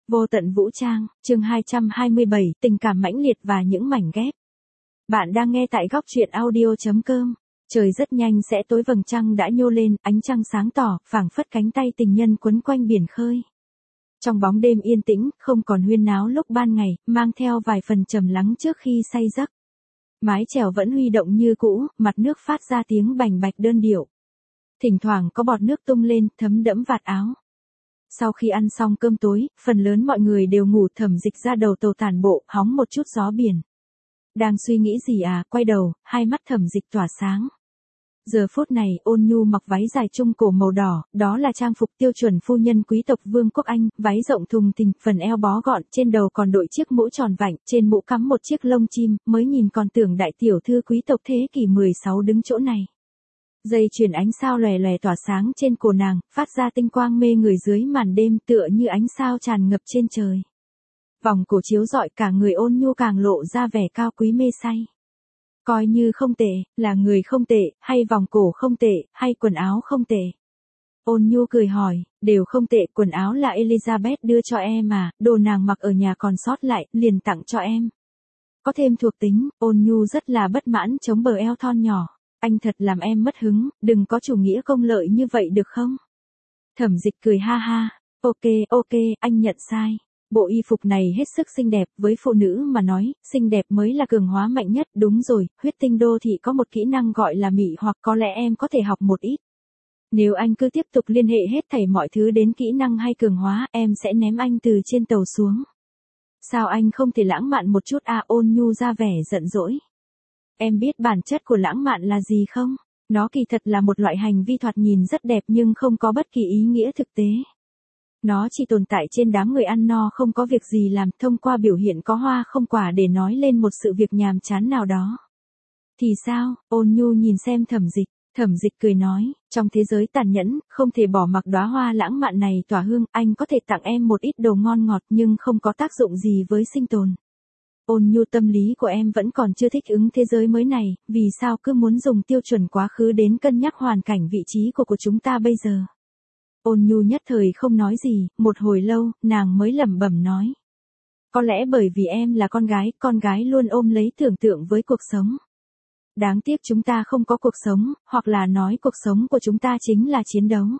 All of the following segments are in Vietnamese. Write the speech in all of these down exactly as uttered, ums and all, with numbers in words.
Vô tận vũ trang, chương hai trăm hai mươi bảy, tình cảm mãnh liệt và những mảnh ghép. Bạn đang nghe tại góc truyện audio chấm com. Trời rất nhanh sẽ tối, vầng trăng đã nhô lên, ánh trăng sáng tỏ, phảng phất cánh tay tình nhân quấn quanh biển khơi. Trong bóng đêm yên tĩnh, không còn huyên náo lúc ban ngày, mang theo vài phần trầm lắng trước khi say giấc. Mái chèo vẫn huy động như cũ, mặt nước phát ra tiếng bành bạch đơn điệu. Thỉnh thoảng có bọt nước tung lên, thấm đẫm vạt áo. Sau khi ăn xong cơm tối, phần lớn mọi người đều ngủ. Thẩm Dịch ra đầu tàu tản bộ, hóng một chút gió biển. Đang suy nghĩ gì à, quay đầu, hai mắt Thẩm Dịch tỏa sáng. Giờ phút này, Ôn Nhu mặc váy dài trung cổ màu đỏ, đó là trang phục tiêu chuẩn phu nhân quý tộc Vương quốc Anh, váy rộng thùng thình, phần eo bó gọn, trên đầu còn đội chiếc mũ tròn vành, trên mũ cắm một chiếc lông chim, mới nhìn còn tưởng đại tiểu thư quý tộc thế kỷ mười sáu đứng chỗ này. Dây chuyền ánh sao lòe lòe tỏa sáng trên cổ nàng, phát ra tinh quang mê người dưới màn đêm, tựa như ánh sao tràn ngập trên trời. Vòng cổ chiếu rọi, cả người Ôn Nhu càng lộ ra vẻ cao quý mê say. Coi như không tệ, là người không tệ, hay vòng cổ không tệ, hay quần áo không tệ? Ôn Nhu cười hỏi, đều không tệ, quần áo là Elizabeth đưa cho em mà, đồ nàng mặc ở nhà còn sót lại, liền tặng cho em. Có thêm thuộc tính, Ôn Nhu rất là bất mãn chống bờ eo thon nhỏ. Anh thật làm em mất hứng, đừng có chủ nghĩa công lợi như vậy được không? Thẩm Dịch cười ha ha, ok ok, anh nhận sai. Bộ y phục này hết sức xinh đẹp, với phụ nữ mà nói, xinh đẹp mới là cường hóa mạnh nhất. Đúng rồi, huyết tinh đô thị có một kỹ năng gọi là mị hoặc, có lẽ em có thể học một ít. Nếu anh cứ tiếp tục liên hệ hết thảy mọi thứ đến kỹ năng hay cường hóa, em sẽ ném anh từ trên tàu xuống. Sao anh không thể lãng mạn một chút à? Ôn Nhu ra vẻ giận dỗi. Em biết bản chất của lãng mạn là gì không? Nó kỳ thật là một loại hành vi thoạt nhìn rất đẹp nhưng không có bất kỳ ý nghĩa thực tế. Nó chỉ tồn tại trên đám người ăn no không có việc gì làm, thông qua biểu hiện có hoa không quả để nói lên một sự việc nhàm chán nào đó. Thì sao? Ôn Nhu nhìn xem Thẩm Dịch. Thẩm Dịch cười nói, trong thế giới tàn nhẫn, không thể bỏ mặc đóa hoa lãng mạn này tỏa hương. Anh có thể tặng em một ít đồ ngon ngọt nhưng không có tác dụng gì với sinh tồn. Ôn Nhu, tâm lý của em vẫn còn chưa thích ứng thế giới mới này, vì sao cứ muốn dùng tiêu chuẩn quá khứ đến cân nhắc hoàn cảnh vị trí của của chúng ta bây giờ? Ôn Nhu nhất thời không nói gì, một hồi lâu, nàng mới lẩm bẩm nói. Có lẽ bởi vì em là con gái, con gái luôn ôm lấy tưởng tượng với cuộc sống. Đáng tiếc chúng ta không có cuộc sống, hoặc là nói cuộc sống của chúng ta chính là chiến đấu.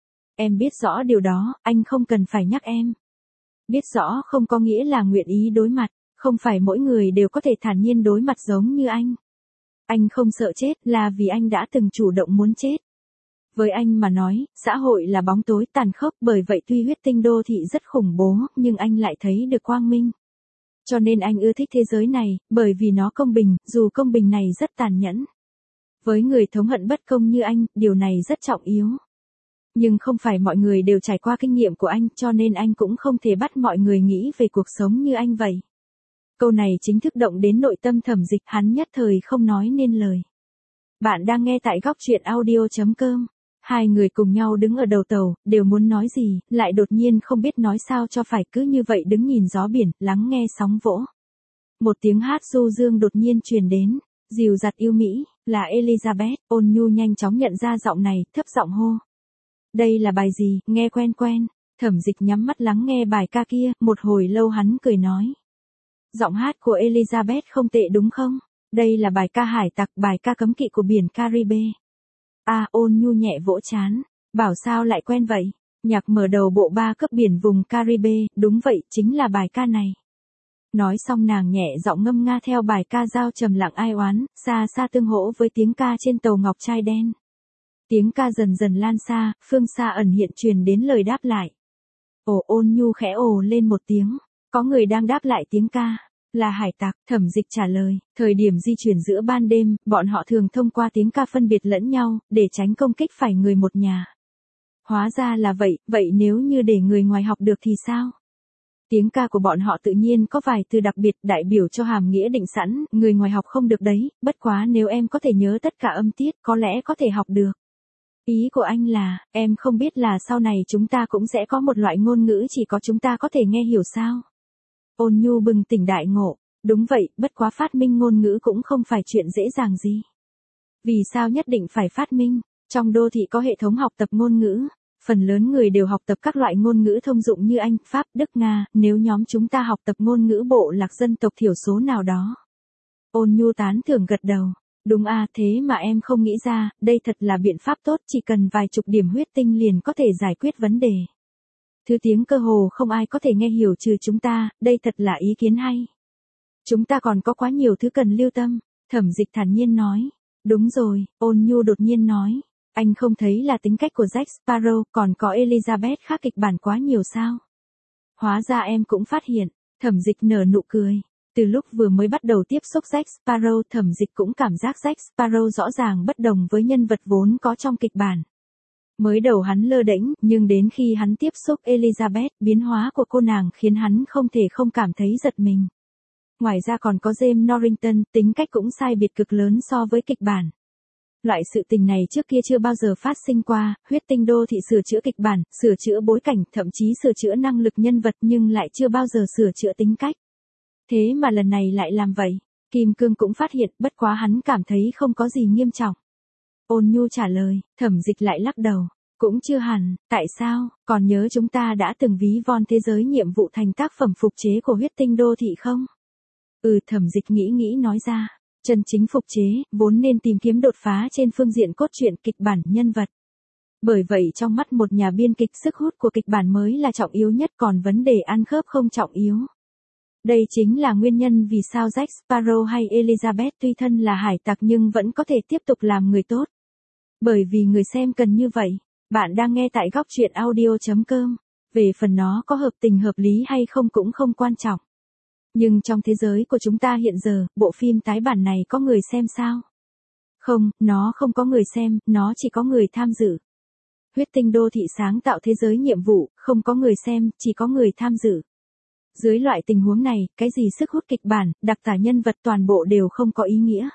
Em biết rõ điều đó, anh không cần phải nhắc em. Biết rõ không có nghĩa là nguyện ý đối mặt. Không phải mỗi người đều có thể thản nhiên đối mặt giống như anh. Anh không sợ chết là vì anh đã từng chủ động muốn chết. Với anh mà nói, xã hội là bóng tối tàn khốc, bởi vậy tuy huyết tinh đô thị rất khủng bố, nhưng anh lại thấy được quang minh. Cho nên anh ưa thích thế giới này, bởi vì nó công bình, dù công bình này rất tàn nhẫn. Với người thống hận bất công như anh, điều này rất trọng yếu. Nhưng không phải mọi người đều trải qua kinh nghiệm của anh, cho nên anh cũng không thể bắt mọi người nghĩ về cuộc sống như anh vậy. Câu này chính thức động đến nội tâm Thẩm Dịch, hắn nhất thời không nói nên lời. Bạn đang nghe tại góc truyện audio chấm com. Hai người cùng nhau đứng ở đầu tàu, đều muốn nói gì, lại đột nhiên không biết nói sao cho phải, cứ như vậy đứng nhìn gió biển, lắng nghe sóng vỗ. Một tiếng hát du dương đột nhiên truyền đến, dịu dặt yêu mỹ, là Elizabeth. Ôn Nhu nhanh chóng nhận ra giọng này, thấp giọng hô. Đây là bài gì, nghe quen quen. Thẩm Dịch nhắm mắt lắng nghe bài ca kia, một hồi lâu hắn cười nói. Giọng hát của Elizabeth không tệ đúng không? Đây là bài ca hải tặc, bài ca cấm kỵ của biển Caribe. À, Ôn Nhu nhẹ vỗ trán, bảo sao lại quen vậy? Nhạc mở đầu bộ ba cấp biển vùng Caribe, đúng vậy, chính là bài ca này. Nói xong nàng nhẹ giọng ngâm nga theo bài ca giao trầm lặng ai oán, xa xa tương hỗ với tiếng ca trên tàu ngọc trai đen. Tiếng ca dần dần lan xa, phương xa ẩn hiện truyền đến lời đáp lại. Ồ, Ôn Nhu khẽ ồ lên một tiếng. Có người đang đáp lại tiếng ca, là hải tặc. Thẩm Dịch trả lời, thời điểm di chuyển giữa ban đêm, bọn họ thường thông qua tiếng ca phân biệt lẫn nhau, để tránh công kích phải người một nhà. Hóa ra là vậy, vậy nếu như để người ngoài học được thì sao? Tiếng ca của bọn họ tự nhiên có vài từ đặc biệt đại biểu cho hàm nghĩa định sẵn, người ngoài học không được đấy, bất quá nếu em có thể nhớ tất cả âm tiết, có lẽ có thể học được. Ý của anh là, em không biết là sau này chúng ta cũng sẽ có một loại ngôn ngữ chỉ có chúng ta có thể nghe hiểu sao? Ôn Nhu bừng tỉnh đại ngộ, đúng vậy, bất quá phát minh ngôn ngữ cũng không phải chuyện dễ dàng gì. Vì sao nhất định phải phát minh? Trong đô thị có hệ thống học tập ngôn ngữ, Phần lớn người đều học tập các loại ngôn ngữ thông dụng như Anh, Pháp, Đức, Nga, nếu nhóm chúng ta học tập ngôn ngữ bộ lạc dân tộc thiểu số nào đó. Ôn Nhu tán thưởng gật đầu. Đúng à, thế mà em không nghĩ ra, đây thật là biện pháp tốt, chỉ cần vài chục điểm huyết tinh liền có thể giải quyết vấn đề. Thứ tiếng cơ hồ không ai có thể nghe hiểu trừ chúng ta, đây thật là ý kiến hay. Chúng ta còn có quá nhiều thứ cần lưu tâm, Thẩm Dịch thản nhiên nói. Đúng rồi, Ôn Nhu đột nhiên nói. Anh không thấy là tính cách của Jack Sparrow còn có Elizabeth khác kịch bản quá nhiều sao? Hóa ra em cũng phát hiện, Thẩm Dịch nở nụ cười. Từ lúc vừa mới bắt đầu tiếp xúc Jack Sparrow, Thẩm Dịch cũng cảm giác Jack Sparrow rõ ràng bất đồng với nhân vật vốn có trong kịch bản. Mới đầu hắn lơ đễnh, nhưng đến khi hắn tiếp xúc Elizabeth, biến hóa của cô nàng khiến hắn không thể không cảm thấy giật mình. Ngoài ra còn có James Norrington, tính cách cũng sai biệt cực lớn so với kịch bản. Loại sự tình này trước kia chưa bao giờ phát sinh qua, huyết tinh đô thị sửa chữa kịch bản, sửa chữa bối cảnh, thậm chí sửa chữa năng lực nhân vật nhưng lại chưa bao giờ sửa chữa tính cách. Thế mà lần này lại làm vậy, Kim Cương cũng phát hiện, bất quá hắn cảm thấy không có gì nghiêm trọng. Ôn Nhu trả lời, Thẩm Dịch lại lắc đầu, cũng chưa hẳn, tại sao, còn nhớ chúng ta đã từng ví von thế giới nhiệm vụ thành tác phẩm phục chế của huyết tinh đô thị không? Ừ, Thẩm Dịch nghĩ nghĩ nói ra. Chân chính phục chế, vốn nên tìm kiếm đột phá trên phương diện cốt truyện, kịch bản, nhân vật. Bởi vậy trong mắt một nhà biên kịch, sức hút của kịch bản mới là trọng yếu nhất, còn vấn đề ăn khớp không trọng yếu. Đây chính là nguyên nhân vì sao Jack Sparrow hay Elizabeth tuy thân là hải tặc nhưng vẫn có thể tiếp tục làm người tốt. Bởi vì người xem cần như vậy. Bạn đang nghe tại góc truyện audio chấm com. Về phần nó có hợp tình hợp lý hay không cũng không quan trọng. Nhưng trong thế giới của chúng ta hiện giờ, bộ phim tái bản này có người xem sao? Không, nó không có người xem, nó chỉ có người tham dự. Huyết tinh đô thị sáng tạo thế giới nhiệm vụ, không có người xem, chỉ có người tham dự. Dưới loại tình huống này, cái gì sức hút kịch bản, đặc tả nhân vật toàn bộ đều không có ý nghĩa.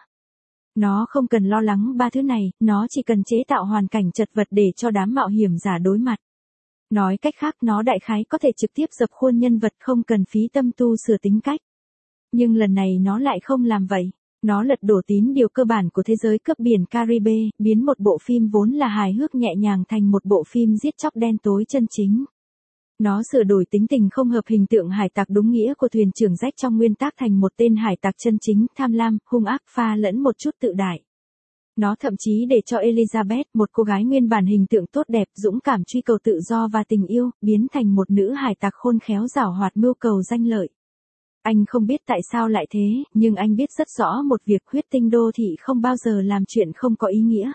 Nó không cần lo lắng ba thứ này, nó chỉ cần chế tạo hoàn cảnh chật vật để cho đám mạo hiểm giả đối mặt. Nói cách khác, nó đại khái có thể trực tiếp dập khuôn nhân vật, không cần phí tâm tu sửa tính cách. Nhưng lần này nó lại không làm vậy. Nó lật đổ tín điều cơ bản của thế giới cướp biển Caribe, biến một bộ phim vốn là hài hước nhẹ nhàng thành một bộ phim giết chóc đen tối chân chính. Nó sửa đổi tính tình không hợp hình tượng hải tặc đúng nghĩa của thuyền trưởng Jack trong nguyên tác thành một tên hải tặc chân chính, tham lam, hung ác, pha lẫn một chút tự đại. Nó thậm chí để cho Elizabeth, một cô gái nguyên bản hình tượng tốt đẹp, dũng cảm truy cầu tự do và tình yêu, biến thành một nữ hải tặc khôn khéo giảo hoạt mưu cầu danh lợi. Anh không biết tại sao lại thế, nhưng anh biết rất rõ một việc, huyết tinh đô thị không bao giờ làm chuyện không có ý nghĩa.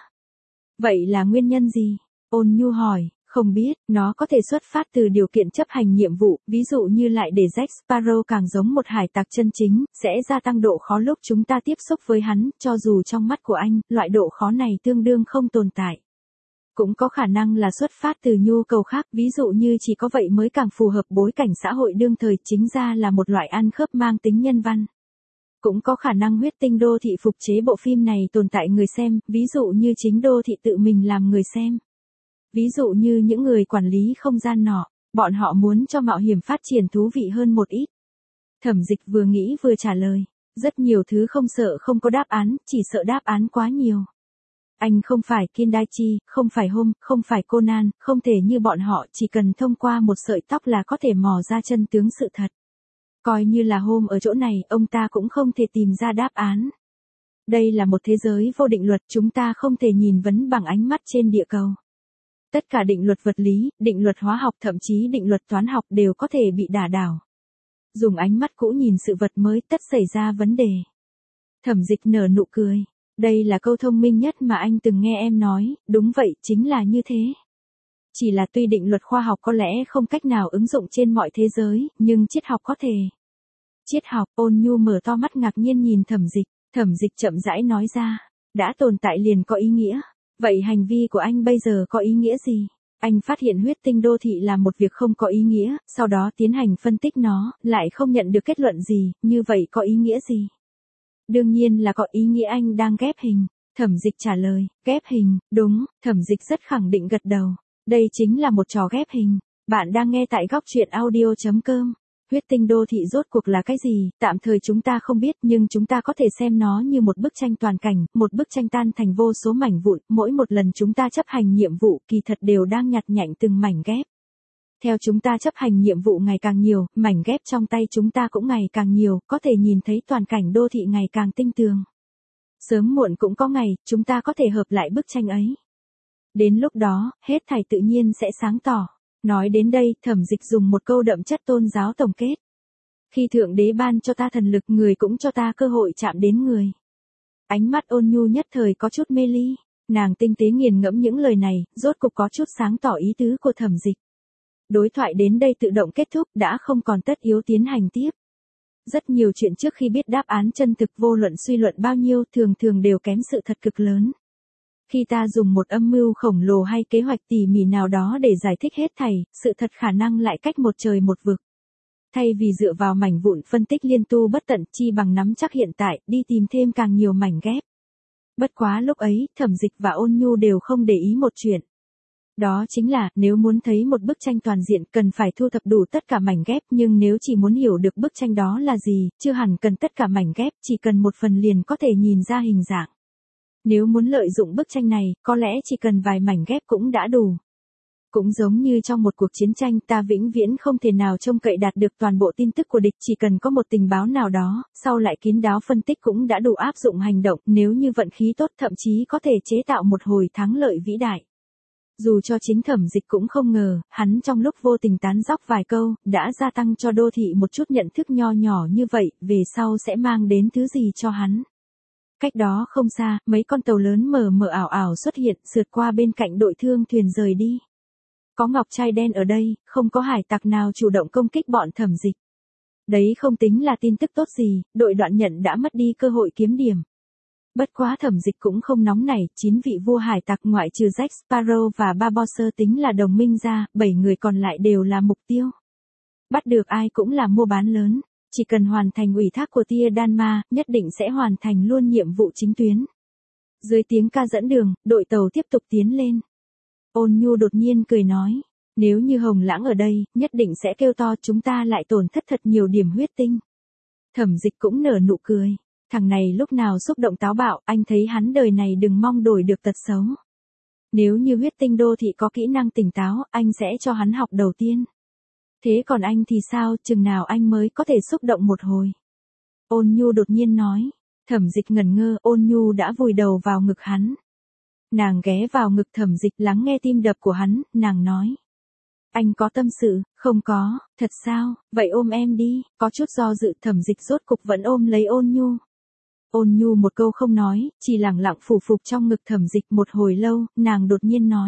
Vậy là nguyên nhân gì? Ôn Nhu hỏi. Không biết, nó có thể xuất phát từ điều kiện chấp hành nhiệm vụ, ví dụ như lại để Jack Sparrow càng giống một hải tặc chân chính, sẽ gia tăng độ khó lúc chúng ta tiếp xúc với hắn, cho dù trong mắt của anh, loại độ khó này tương đương không tồn tại. Cũng có khả năng là xuất phát từ nhu cầu khác, ví dụ như chỉ có vậy mới càng phù hợp bối cảnh xã hội đương thời, chính ra là một loại ăn khớp mang tính nhân văn. Cũng có khả năng huyết tinh đô thị phục chế bộ phim này tồn tại người xem, ví dụ như chính đô thị tự mình làm người xem. Ví dụ như những người quản lý không gian nọ, bọn họ muốn cho mạo hiểm phát triển thú vị hơn một ít. Thẩm Dịch vừa nghĩ vừa trả lời, rất nhiều thứ không sợ không có đáp án, chỉ sợ đáp án quá nhiều. Anh không phải Kindaichi, không phải Holmes, không phải Conan, không thể như bọn họ, chỉ cần thông qua một sợi tóc là có thể mò ra chân tướng sự thật. Coi như là Holmes ở chỗ này, ông ta cũng không thể tìm ra đáp án. Đây là một thế giới vô định luật, chúng ta không thể nhìn vấn bằng ánh mắt trên địa cầu. Tất cả định luật vật lý, định luật hóa học, thậm chí định luật toán học đều có thể bị đả đảo. Dùng ánh mắt cũ nhìn sự vật mới tất xảy ra vấn đề. Thẩm Dịch nở nụ cười. Đây là câu thông minh nhất mà anh từng nghe em nói, đúng vậy, chính là như thế. Chỉ là tuy định luật khoa học có lẽ không cách nào ứng dụng trên mọi thế giới, nhưng triết học có thể. Triết học, Ôn Nhu mở to mắt ngạc nhiên nhìn Thẩm Dịch, Thẩm Dịch chậm rãi nói ra, đã tồn tại liền có ý nghĩa. Vậy hành vi của anh bây giờ có ý nghĩa gì? Anh phát hiện huyết tinh đô thị là một việc không có ý nghĩa, sau đó tiến hành phân tích nó, lại không nhận được kết luận gì, như vậy có ý nghĩa gì? Đương nhiên là có ý nghĩa, anh đang ghép hình. Thẩm Dịch trả lời, ghép hình, đúng, Thẩm Dịch rất khẳng định gật đầu. Đây chính là một trò ghép hình. Bạn đang nghe tại góc truyện audio chấm com. Huyết tinh đô thị rốt cuộc là cái gì, tạm thời chúng ta không biết, nhưng chúng ta có thể xem nó như một bức tranh toàn cảnh, một bức tranh tan thành vô số mảnh vụn, mỗi một lần chúng ta chấp hành nhiệm vụ kỳ thật đều đang nhặt nhạnh từng mảnh ghép. Theo chúng ta chấp hành nhiệm vụ ngày càng nhiều, mảnh ghép trong tay chúng ta cũng ngày càng nhiều, có thể nhìn thấy toàn cảnh đô thị ngày càng tinh tường. Sớm muộn cũng có ngày, chúng ta có thể hợp lại bức tranh ấy. Đến lúc đó, hết thảy tự nhiên sẽ sáng tỏ. Nói đến đây, Thẩm Dịch dùng một câu đậm chất tôn giáo tổng kết. Khi Thượng Đế ban cho ta thần lực, người cũng cho ta cơ hội chạm đến người. Ánh mắt Ôn Nhu nhất thời có chút mê ly, nàng tinh tế nghiền ngẫm những lời này, rốt cục có chút sáng tỏ ý tứ của Thẩm Dịch. Đối thoại đến đây tự động kết thúc, đã không còn tất yếu tiến hành tiếp. Rất nhiều chuyện trước khi biết đáp án chân thực vô luận suy luận bao nhiêu thường thường đều kém sự thật cực lớn. Khi ta dùng một âm mưu khổng lồ hay kế hoạch tỉ mỉ nào đó để giải thích hết thảy, sự thật khả năng lại cách một trời một vực. Thay vì dựa vào mảnh vụn phân tích liên tu bất tận, chi bằng nắm chắc hiện tại, đi tìm thêm càng nhiều mảnh ghép. Bất quá lúc ấy, Thẩm Dịch và Ôn Nhu đều không để ý một chuyện. Đó chính là, nếu muốn thấy một bức tranh toàn diện cần phải thu thập đủ tất cả mảnh ghép, nhưng nếu chỉ muốn hiểu được bức tranh đó là gì, chưa hẳn cần tất cả mảnh ghép, chỉ cần một phần liền có thể nhìn ra hình dạng. Nếu muốn lợi dụng bức tranh này, có lẽ chỉ cần vài mảnh ghép cũng đã đủ. Cũng giống như trong một cuộc chiến tranh, ta vĩnh viễn không thể nào trông cậy đạt được toàn bộ tin tức của địch, chỉ cần có một tình báo nào đó, sau lại kín đáo phân tích cũng đã đủ áp dụng hành động, nếu như vận khí tốt thậm chí có thể chế tạo một hồi thắng lợi vĩ đại. Dù cho chính Thẩm Dịch cũng không ngờ, hắn trong lúc vô tình tán dóc vài câu, đã gia tăng cho đô thị một chút nhận thức nho nhỏ như vậy, về sau sẽ mang đến thứ gì cho hắn. Cách đó không xa, mấy con tàu lớn mờ mờ ảo ảo xuất hiện, sượt qua bên cạnh đội thương thuyền rời đi. Có ngọc trai đen ở đây, không có hải tặc nào chủ động công kích bọn Thẩm Dịch. Đấy không tính là tin tức tốt gì, đội Đoạn Nhận đã mất đi cơ hội kiếm điểm. Bất quá Thẩm Dịch cũng không nóng nảy, chín vị vua hải tặc ngoại trừ Jack Sparrow và Barbossa tính là đồng minh ra, bảy người còn lại đều là mục tiêu. Bắt được ai cũng là mua bán lớn, chỉ cần hoàn thành ủy thác của Tia Đan-ma, nhất định sẽ hoàn thành luôn nhiệm vụ chính tuyến. Dưới tiếng ca dẫn đường, đội tàu tiếp tục tiến lên. Ôn Nhu đột nhiên cười nói, nếu như Hồng Lãng ở đây, nhất định sẽ kêu to chúng ta lại tổn thất thật nhiều điểm huyết tinh. Thẩm Dịch cũng nở nụ cười. Thằng này lúc nào xúc động táo bạo, anh thấy hắn đời này đừng mong đổi được tật xấu. Nếu như huyết tinh đô thị có kỹ năng tỉnh táo, anh sẽ cho hắn học đầu tiên. Thế còn anh thì sao, chừng nào anh mới có thể xúc động một hồi? Ôn Nhu đột nhiên nói. Thẩm Dịch ngẩn ngơ, Ôn Nhu đã vùi đầu vào ngực hắn. Nàng ghé vào ngực Thẩm Dịch lắng nghe tim đập của hắn, nàng nói. Anh có tâm sự, không có, thật sao, vậy ôm em đi, có chút do dự Thẩm Dịch rốt cục vẫn ôm lấy Ôn Nhu. Ôn Nhu một câu không nói, chỉ lặng lặng phủ phục trong ngực Thẩm Dịch một hồi lâu, nàng đột nhiên nói.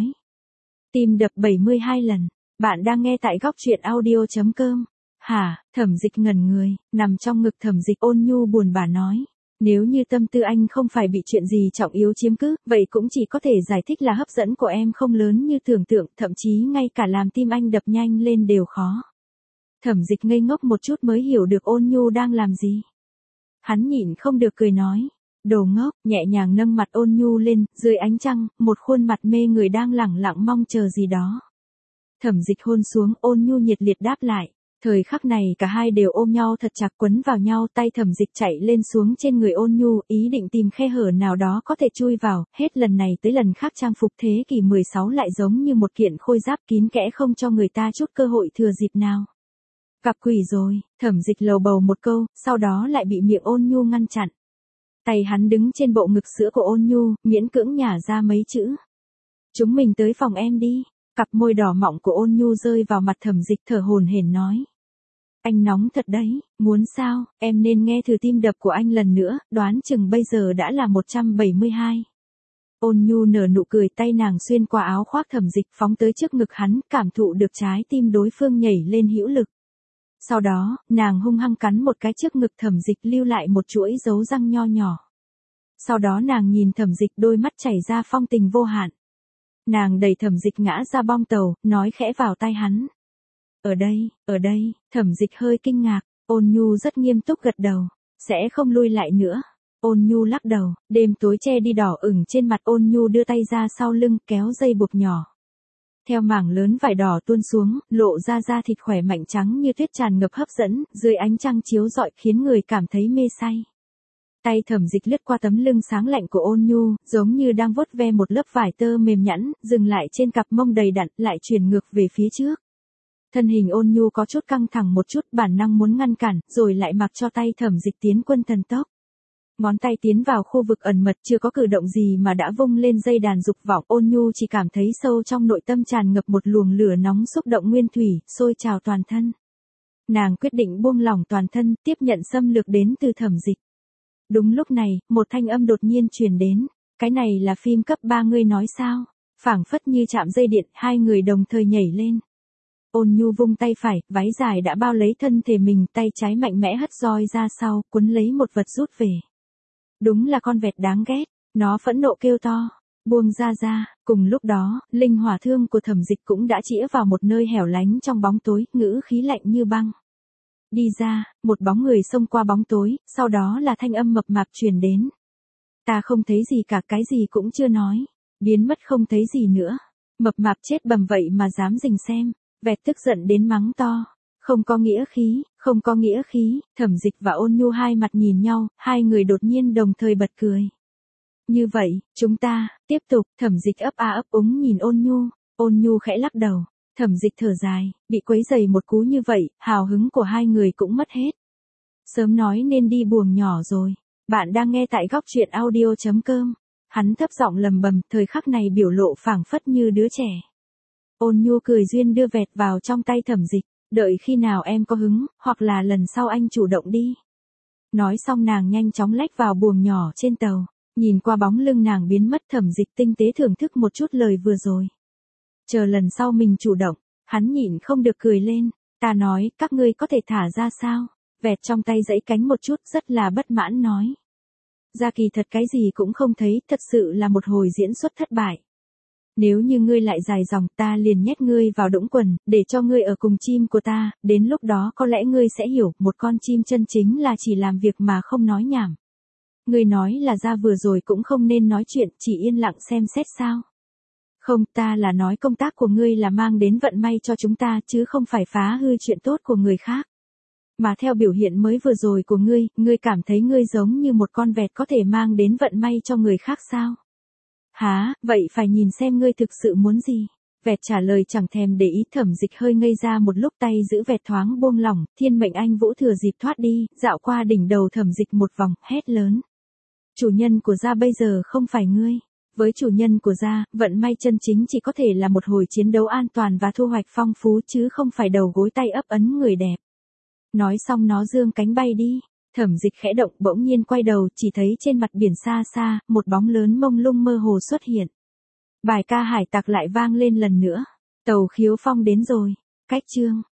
Tim đập bảy mươi hai lần, bạn đang nghe tại góc truyện audio chấm com. Hả, Thẩm Dịch ngẩn người, nằm trong ngực Thẩm Dịch Ôn Nhu buồn bã nói. Nếu như tâm tư anh không phải bị chuyện gì trọng yếu chiếm cứ, vậy cũng chỉ có thể giải thích là hấp dẫn của em không lớn như tưởng tượng, thậm chí ngay cả làm tim anh đập nhanh lên đều khó. Thẩm Dịch ngây ngốc một chút mới hiểu được Ôn Nhu đang làm gì. Hắn nhịn không được cười nói, đồ ngốc, nhẹ nhàng nâng mặt Ôn Nhu lên, dưới ánh trăng, một khuôn mặt mê người đang lẳng lặng mong chờ gì đó. Thẩm Dịch hôn xuống, Ôn Nhu nhiệt liệt đáp lại. Thời khắc này cả hai đều ôm nhau thật chặt quấn vào nhau, tay Thẩm Dịch chạy lên xuống trên người Ôn Nhu, ý định tìm khe hở nào đó có thể chui vào, hết lần này tới lần khác trang phục thế kỷ mười sáu lại giống như một kiện khôi giáp kín kẽ không cho người ta chút cơ hội thừa dịp nào. Gặp quỷ rồi, Thẩm Dịch lầu bầu một câu, sau đó lại bị miệng Ôn Nhu ngăn chặn. Tay hắn đứng trên bộ ngực sữa của Ôn Nhu, miễn cưỡng nhả ra mấy chữ. Chúng mình tới phòng em đi. Cặp môi đỏ mọng của Ôn Nhu rơi vào mặt Thẩm Dịch thở hổn hển nói. Anh nóng thật đấy, muốn sao, em nên nghe thử tim đập của anh lần nữa, đoán chừng bây giờ đã là một trăm bảy mươi hai. Ôn Nhu nở nụ cười, tay nàng xuyên qua áo khoác Thẩm Dịch phóng tới trước ngực hắn, cảm thụ được trái tim đối phương nhảy lên hữu lực. Sau đó, nàng hung hăng cắn một cái trước ngực Thẩm Dịch lưu lại một chuỗi dấu răng nho nhỏ. Sau đó nàng nhìn Thẩm Dịch đôi mắt chảy ra phong tình vô hạn. Nàng đẩy Thẩm Dịch ngã ra bong tàu, nói khẽ vào tai hắn. Ở đây, ở đây, Thẩm Dịch hơi kinh ngạc, Ôn Nhu rất nghiêm túc gật đầu, sẽ không lui lại nữa. Ôn Nhu lắc đầu, đêm tối che đi đỏ ửng trên mặt Ôn Nhu đưa tay ra sau lưng kéo dây buộc nhỏ. Theo mảng lớn vải đỏ tuôn xuống, lộ ra da thịt khỏe mạnh trắng như tuyết tràn ngập hấp dẫn, dưới ánh trăng chiếu rọi khiến người cảm thấy mê say. Tay Thẩm Dịch lướt qua tấm lưng sáng lạnh của Ôn Nhu, giống như đang vuốt ve một lớp vải tơ mềm nhẵn, dừng lại trên cặp mông đầy đặn, lại chuyển ngược về phía trước. Thân hình Ôn Nhu có chút căng thẳng một chút, bản năng muốn ngăn cản, rồi lại mặc cho tay Thẩm Dịch tiến quân thần tốc. Ngón tay tiến vào khu vực ẩn mật, chưa có cử động gì mà đã vung lên dây đàn dục vọng. Ôn Nhu chỉ cảm thấy sâu trong nội tâm tràn ngập một luồng lửa nóng xúc động nguyên thủy, sôi trào toàn thân. Nàng quyết định buông lỏng toàn thân, tiếp nhận xâm lược đến từ Thẩm Dịch. Đúng lúc này, một thanh âm đột nhiên truyền đến. Cái này là phim cấp ba ngươi nói sao? Phảng phất như chạm dây điện, hai người đồng thời nhảy lên. Ôn Nhu vung tay phải, váy dài đã bao lấy thân thể mình, tay trái mạnh mẽ hất roi ra sau, cuốn lấy một vật rút về. Đúng là con vẹt đáng ghét, nó phẫn nộ kêu to, buông ra ra. Cùng lúc đó, linh hỏa thương của Thẩm Dịch cũng đã chĩa vào một nơi hẻo lánh trong bóng tối, ngữ khí lạnh như băng. Đi ra, một bóng người xông qua bóng tối, sau đó là thanh âm mập mạp truyền đến. Ta không thấy gì cả, cái gì cũng chưa nói, biến mất không thấy gì nữa. Mập mạp chết bầm vậy mà dám rình xem, vẹt tức giận đến mắng to. Không có nghĩa khí, không có nghĩa khí. Thẩm Dịch và Ôn Nhu hai mặt nhìn nhau, hai người đột nhiên đồng thời bật cười. Như vậy, chúng ta, tiếp tục. Thẩm Dịch ấp a ấp úng nhìn Ôn Nhu, Ôn Nhu khẽ lắc đầu. Thẩm Dịch thở dài, bị quấy rầy một cú như vậy, hào hứng của hai người cũng mất hết. Sớm nói nên đi buồng nhỏ rồi. Bạn đang nghe tại góc truyện audio chấm com. Hắn thấp giọng lầm bầm, thời khắc này biểu lộ phảng phất như đứa trẻ. Ôn Nhu cười duyên đưa vẹt vào trong tay Thẩm Dịch. Đợi khi nào em có hứng, hoặc là lần sau anh chủ động đi. Nói xong nàng nhanh chóng lách vào buồng nhỏ trên tàu. Nhìn qua bóng lưng nàng biến mất, Thẩm Dịch tinh tế thưởng thức một chút lời vừa rồi. Chờ lần sau mình chủ động, hắn nhịn không được cười lên. Ta nói, các ngươi có thể thả ra sao? Vẹt trong tay giãy cánh một chút, rất là bất mãn nói. Ra kỳ thật cái gì cũng không thấy, thật sự là một hồi diễn xuất thất bại. Nếu như ngươi lại dài dòng, ta liền nhét ngươi vào đũng quần, để cho ngươi ở cùng chim của ta, đến lúc đó có lẽ ngươi sẽ hiểu, một con chim chân chính là chỉ làm việc mà không nói nhảm. Ngươi nói là ra vừa rồi cũng không nên nói chuyện, chỉ yên lặng xem xét sao? Không, ta là nói công tác của ngươi là mang đến vận may cho chúng ta, chứ không phải phá hư chuyện tốt của người khác. Mà theo biểu hiện mới vừa rồi của ngươi, ngươi cảm thấy ngươi giống như một con vẹt có thể mang đến vận may cho người khác sao? Hả, vậy phải nhìn xem ngươi thực sự muốn gì. Vẹt trả lời chẳng thèm để ý. Thẩm Dịch hơi ngây ra một lúc, tay giữ vẹt thoáng buông lỏng, thiên mệnh anh vũ thừa dịp thoát đi, dạo qua đỉnh đầu Thẩm Dịch một vòng, hét lớn. Chủ nhân của gia bây giờ không phải ngươi. Với chủ nhân của gia, vận may chân chính chỉ có thể là một hồi chiến đấu an toàn và thu hoạch phong phú, chứ không phải đầu gối tay ấp ấn người đẹp. Nói xong nó dương cánh bay đi. Thẩm Dịch khẽ động, bỗng nhiên quay đầu, chỉ thấy trên mặt biển xa xa, một bóng lớn mông lung mơ hồ xuất hiện. Bài ca hải tặc lại vang lên lần nữa. Tàu Khiếu Phong đến rồi. Cách chương